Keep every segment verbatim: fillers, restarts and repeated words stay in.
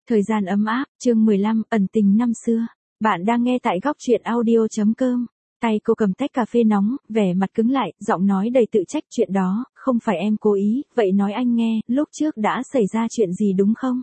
Thời gian ấm áp, chương mười lăm, ẩn tình năm xưa. Bạn đang nghe tại góc truyện audio chấm com. Tay cô cầm tách cà phê nóng, vẻ mặt cứng lại, giọng nói đầy tự trách. Chuyện đó, không phải em cố ý, vậy nói anh nghe, lúc trước đã xảy ra chuyện gì đúng không?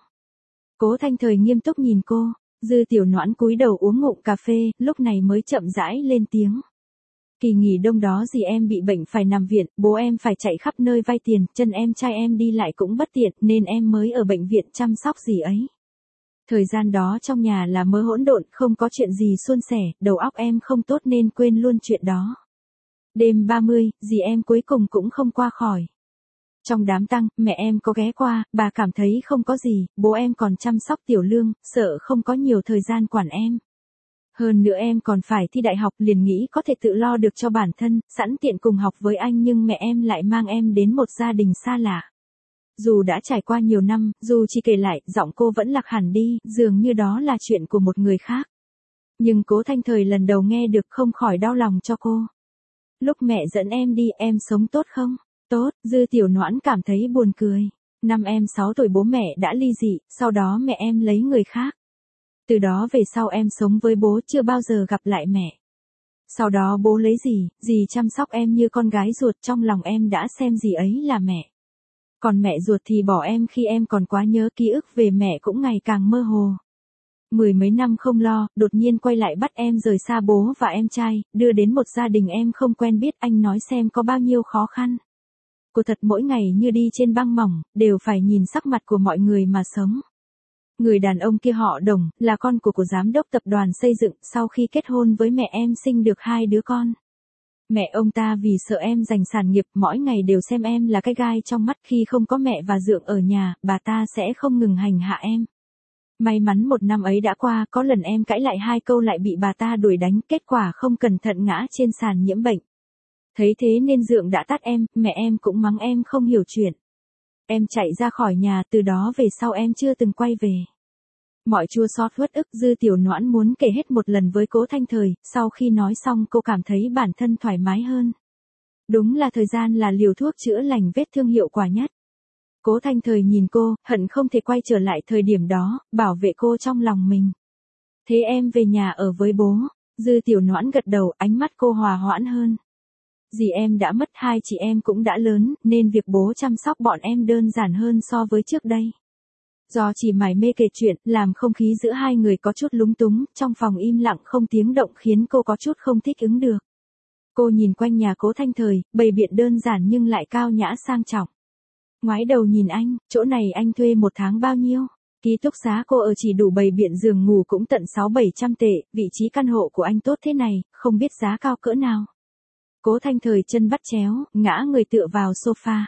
Cố Thanh Thời nghiêm túc nhìn cô, Dư Tiểu Noãn cúi đầu uống ngụm cà phê, lúc này mới chậm rãi lên tiếng. Kỳ nghỉ đông đó dì em bị bệnh phải nằm viện, bố em phải chạy khắp nơi vay tiền, chân em trai em đi lại cũng bất tiện, nên em mới ở bệnh viện chăm sóc dì ấy. Thời gian đó trong nhà là mớ hỗn độn, không có chuyện gì suôn sẻ, đầu óc em không tốt nên quên luôn chuyện đó. Đêm ba mươi, dì em cuối cùng cũng không qua khỏi. Trong đám tang, mẹ em có ghé qua, bà cảm thấy không có gì, bố em còn chăm sóc Tiểu Lương, sợ không có nhiều thời gian quản em. Hơn nữa em còn phải thi đại học, liền nghĩ có thể tự lo được cho bản thân, sẵn tiện cùng học với anh, nhưng mẹ em lại mang em đến một gia đình xa lạ. Dù đã trải qua nhiều năm, dù chỉ kể lại, giọng cô vẫn lạc hẳn đi, dường như đó là chuyện của một người khác. Nhưng Cố Thanh Thời lần đầu nghe được không khỏi đau lòng cho cô. Lúc mẹ dẫn em đi, em sống tốt không? Tốt, Dư Tiểu Noãn cảm thấy buồn cười. Năm em sáu tuổi bố mẹ đã ly dị, sau đó mẹ em lấy người khác. Từ đó về sau em sống với bố, chưa bao giờ gặp lại mẹ. Sau đó bố lấy dì, dì chăm sóc em như con gái ruột, trong lòng em đã xem dì ấy là mẹ. Còn mẹ ruột thì bỏ em khi em còn quá nhớ, ký ức về mẹ cũng ngày càng mơ hồ. Mười mấy năm không lo, đột nhiên quay lại bắt em rời xa bố và em trai, đưa đến một gia đình em không quen biết, anh nói xem có bao nhiêu khó khăn. Cô thật mỗi ngày như đi trên băng mỏng, đều phải nhìn sắc mặt của mọi người mà sống. Người đàn ông kia họ Đồng, là con của của giám đốc tập đoàn xây dựng, sau khi kết hôn với mẹ em sinh được hai đứa con. Mẹ ông ta vì sợ em giành sản nghiệp, mỗi ngày đều xem em là cái gai trong mắt, khi không có mẹ và Dượng ở nhà, bà ta sẽ không ngừng hành hạ em. May mắn một năm ấy đã qua, có lần em cãi lại hai câu lại bị bà ta đuổi đánh, kết quả không cẩn thận ngã trên sàn nhiễm bệnh. Thấy thế nên Dượng đã tát em, mẹ em cũng mắng em không hiểu chuyện. Em chạy ra khỏi nhà, từ đó về sau em chưa từng quay về. Mọi chua xót uất ức, Dư Tiểu Noãn muốn kể hết một lần với Cố Thanh Thời, sau khi nói xong cô cảm thấy bản thân thoải mái hơn. Đúng là thời gian là liều thuốc chữa lành vết thương hiệu quả nhất. Cố Thanh Thời nhìn cô, hận không thể quay trở lại thời điểm đó, bảo vệ cô trong lòng mình. Thế em về nhà ở với bố. Dư Tiểu Noãn gật đầu, ánh mắt cô hòa hoãn hơn. Dì em đã mất, hai chị em cũng đã lớn, nên việc bố chăm sóc bọn em đơn giản hơn so với trước đây. Do chỉ mải mê kể chuyện, làm không khí giữa hai người có chút lúng túng, trong phòng im lặng không tiếng động khiến cô có chút không thích ứng được. Cô nhìn quanh nhà Cố Thanh Thời, bày biện đơn giản nhưng lại cao nhã sang trọng. Ngoái đầu nhìn anh, chỗ này anh thuê một tháng bao nhiêu? Ký túc xá cô ở chỉ đủ bày biện giường ngủ cũng tận sáu bảy trăm tệ, vị trí căn hộ của anh tốt thế này, không biết giá cao cỡ nào. Cố Thanh Thời chân bắt chéo, ngã người tựa vào sofa.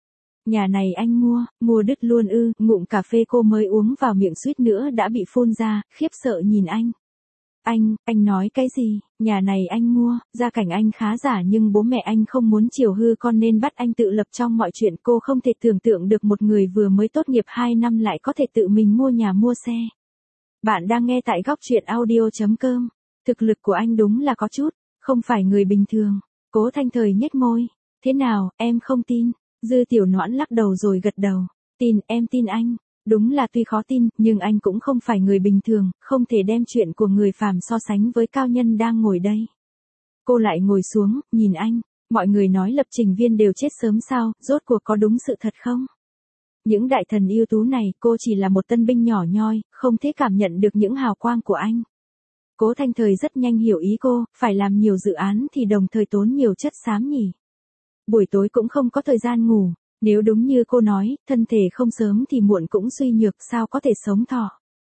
Nhà này anh mua, mua đứt luôn ư? Ngụm cà phê cô mới uống vào miệng suýt nữa đã bị phun ra, khiếp sợ nhìn anh. Anh, anh nói cái gì? Nhà này anh mua, gia cảnh anh khá giả nhưng bố mẹ anh không muốn chiều hư con nên bắt anh tự lập trong mọi chuyện. Cô không thể tưởng tượng được một người vừa mới tốt nghiệp hai năm lại có thể tự mình mua nhà mua xe. Bạn đang nghe tại góc truyện audio chấm com. Thực lực của anh đúng là có chút, không phải người bình thường. Cố Thanh Thời nhếch môi. Thế nào, em không tin? Dư Tiểu Noãn lắc đầu rồi gật đầu. Tin, em tin anh. Đúng là tuy khó tin, nhưng anh cũng không phải người bình thường, không thể đem chuyện của người phàm so sánh với cao nhân đang ngồi đây. Cô lại ngồi xuống, nhìn anh. Mọi người nói lập trình viên đều chết sớm sao, rốt cuộc có đúng sự thật không? Những đại thần ưu tú này, cô chỉ là một tân binh nhỏ nhoi, không thể cảm nhận được những hào quang của anh. Cố Thanh Thời rất nhanh hiểu ý cô, phải làm nhiều dự án thì đồng thời tốn nhiều chất xám nhỉ. Buổi tối cũng không có thời gian ngủ, nếu đúng như cô nói, thân thể không sớm thì muộn cũng suy nhược, sao có thể sống thọ.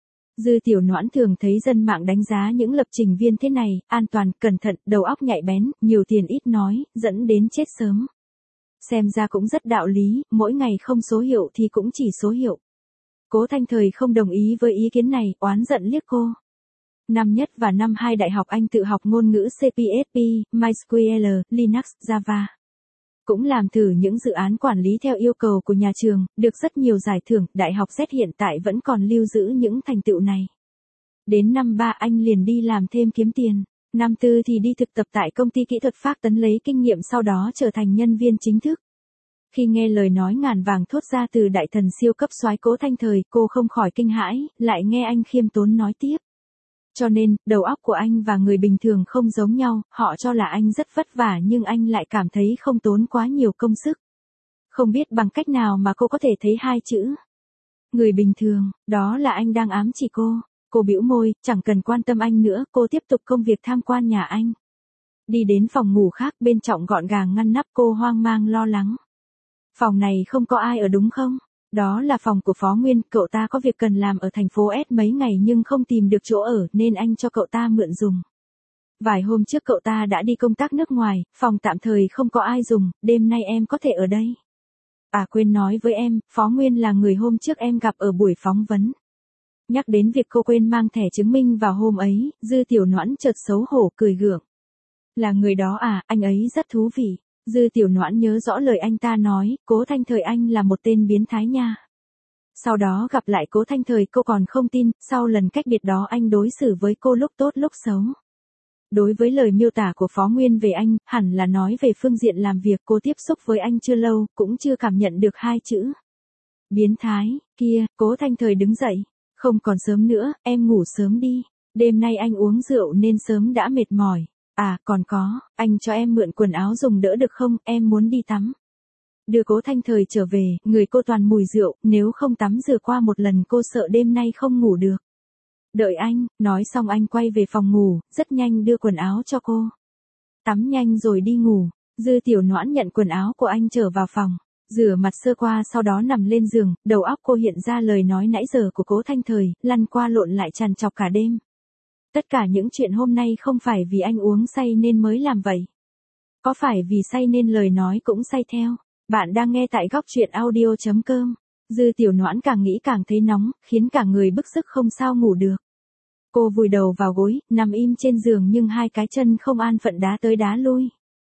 Dư Tiểu Noãn thường thấy dân mạng đánh giá những lập trình viên thế này, an toàn, cẩn thận, đầu óc nhạy bén, nhiều tiền ít nói, dẫn đến chết sớm. Xem ra cũng rất đạo lý, mỗi ngày không số hiệu thì cũng chỉ số hiệu. Cố Thanh Thời không đồng ý với ý kiến này, oán giận liếc cô. Năm nhất và năm hai đại học anh tự học ngôn ngữ C P S P, MySQL, Linux, Java. Cũng làm thử những dự án quản lý theo yêu cầu của nhà trường, được rất nhiều giải thưởng, Đại học Z hiện tại vẫn còn lưu giữ những thành tựu này. Đến năm ba anh liền đi làm thêm kiếm tiền, năm tư thì đi thực tập tại công ty kỹ thuật Phác Tấn lấy kinh nghiệm, sau đó trở thành nhân viên chính thức. Khi nghe lời nói ngàn vàng thốt ra từ đại thần siêu cấp soái Cố Thanh Thời, cô không khỏi kinh hãi, lại nghe anh khiêm tốn nói tiếp. Cho nên, đầu óc của anh và người bình thường không giống nhau, họ cho là anh rất vất vả nhưng anh lại cảm thấy không tốn quá nhiều công sức. Không biết bằng cách nào mà cô có thể thấy hai chữ. Người bình thường, đó là anh đang ám chỉ cô. Cô bĩu môi, chẳng cần quan tâm anh nữa, cô tiếp tục công việc tham quan nhà anh. Đi đến phòng ngủ khác, bên trong gọn gàng ngăn nắp, cô hoang mang lo lắng. Phòng này không có ai ở đúng không? Đó là phòng của Phó Nguyên, cậu ta có việc cần làm ở thành phố S mấy ngày nhưng không tìm được chỗ ở nên anh cho cậu ta mượn dùng. Vài hôm trước cậu ta đã đi công tác nước ngoài, phòng tạm thời không có ai dùng, đêm nay em có thể ở đây. À quên nói với em, Phó Nguyên là người hôm trước em gặp ở buổi phỏng vấn. Nhắc đến việc cô quên mang thẻ chứng minh vào hôm ấy, Dư Tiểu Noãn chợt xấu hổ cười gượng. Là người đó à, anh ấy rất thú vị. Dư Tiểu Noãn nhớ rõ lời anh ta nói, Cố Thanh Thời anh là một tên biến thái nha. Sau đó gặp lại Cố Thanh Thời cô còn không tin, sau lần cách biệt đó anh đối xử với cô lúc tốt lúc xấu. Đối với lời miêu tả của Phó Nguyên về anh, hẳn là nói về phương diện làm việc, cô tiếp xúc với anh chưa lâu, cũng chưa cảm nhận được hai chữ. Biến thái, kia, Cố Thanh Thời đứng dậy. Không còn sớm nữa, em ngủ sớm đi. Đêm nay anh uống rượu nên sớm đã mệt mỏi. À, còn có, anh cho em mượn quần áo dùng đỡ được không, em muốn đi tắm. Đưa Cố Thanh Thời trở về, người cô toàn mùi rượu, nếu không tắm rửa qua một lần cô sợ đêm nay không ngủ được. Đợi anh, nói xong anh quay về phòng ngủ, rất nhanh đưa quần áo cho cô. Tắm nhanh rồi đi ngủ. Dư Tiểu Noãn nhận quần áo của anh trở vào phòng. Rửa mặt sơ qua sau đó nằm lên giường, đầu óc cô hiện ra lời nói nãy giờ của Cố Thanh Thời, lăn qua lộn lại trằn trọc cả đêm. Tất cả những chuyện hôm nay không phải vì anh uống say nên mới làm vậy. Có phải vì say nên lời nói cũng say theo. Bạn đang nghe tại góc truyện audio chấm com. Dư Tiểu Noãn càng nghĩ càng thấy nóng, khiến cả người bức sức không sao ngủ được. Cô vùi đầu vào gối, nằm im trên giường nhưng hai cái chân không an phận đá tới đá lui.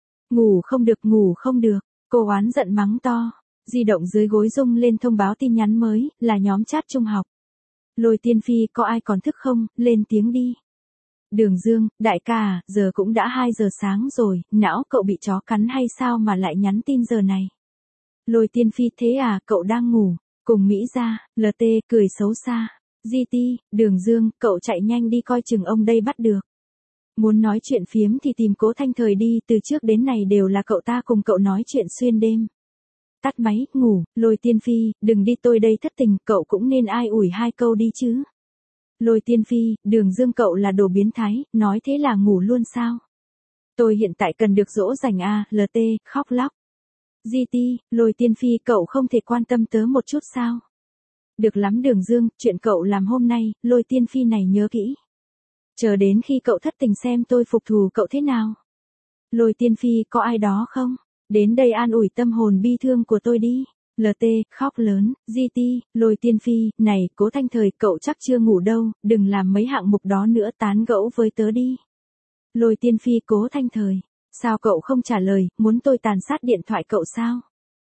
Ngủ không được, ngủ không được. Cô oán giận mắng to. Di động dưới gối rung lên thông báo tin nhắn mới, là nhóm chat trung học. Lôi Tiên Phi, có ai còn thức không, lên tiếng đi. Đường Dương, đại ca, giờ cũng đã hai giờ sáng rồi, não cậu bị chó cắn hay sao mà lại nhắn tin giờ này. Lôi Tiên Phi, thế à, cậu đang ngủ. Cùng Mỹ ra, lờ tê, cười xấu xa. giê tê, Đường Dương, cậu chạy nhanh đi coi chừng ông đây bắt được. Muốn nói chuyện phiếm thì tìm Cố Thanh Thời đi, từ trước đến này đều là cậu ta cùng cậu nói chuyện xuyên đêm. Tắt máy, ngủ. Lôi Tiên Phi, đừng đi, tôi đây thất tình, cậu cũng nên ai ủi hai câu đi chứ. Lôi Tiên Phi, Đường Dương cậu là đồ biến thái, nói thế là ngủ luôn sao? Tôi hiện tại cần được dỗ dành a, lờ tê, khóc lóc. giê tê, Lôi Tiên Phi, cậu không thể quan tâm tớ một chút sao? Được lắm Đường Dương, chuyện cậu làm hôm nay, Lôi Tiên Phi này nhớ kỹ. Chờ đến khi cậu thất tình xem tôi phục thù cậu thế nào. Lôi Tiên Phi, có ai đó không? Đến đây an ủi tâm hồn bi thương của tôi đi. lờ tê, khóc lớn. giê tê, Lôi Tiên Phi, này, Cố Thanh Thời, cậu chắc chưa ngủ đâu, đừng làm mấy hạng mục đó nữa, tán gẫu với tớ đi. Lôi Tiên Phi, Cố Thanh Thời, sao cậu không trả lời, muốn tôi tàn sát điện thoại cậu sao?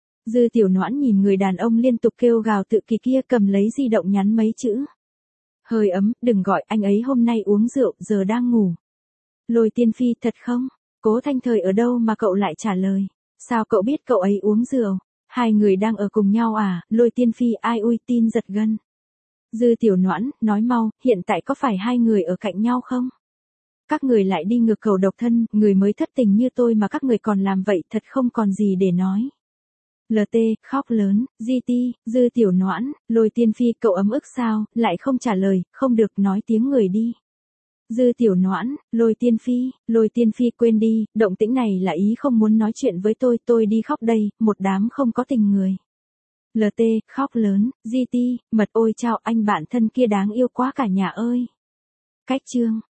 Dư Tiểu Noãn nhìn người đàn ông liên tục kêu gào tự kỳ kia, cầm lấy di động nhắn mấy chữ. Hơi ấm, đừng gọi, anh ấy hôm nay uống rượu, giờ đang ngủ. Lôi Tiên Phi, thật không? Cố Thanh Thời ở đâu mà cậu lại trả lời? Sao cậu biết cậu ấy uống rượu? Hai người đang ở cùng nhau à? Lôi Tiên Phi, ai ui, tin giật gân. Dư Tiểu Noãn, nói mau, hiện tại có phải hai người ở cạnh nhau không? Các người lại đi ngược cầu độc thân, người mới thất tình như tôi mà các người còn làm vậy, thật không còn gì để nói. lờ tê, khóc lớn. giê tê, Dư Tiểu Noãn, Lôi Tiên Phi, cậu ấm ức sao, lại không trả lời, không được, nói tiếng người đi. Dư Tiểu Noãn, Lôi Tiên Phi, Lôi Tiên Phi, quên đi, động tĩnh này là ý không muốn nói chuyện với tôi, tôi đi khóc đây, một đám không có tình người. lờ tê, khóc lớn. giê tê, mật ôi chao, anh bạn thân kia đáng yêu quá cả nhà ơi. Cách chương.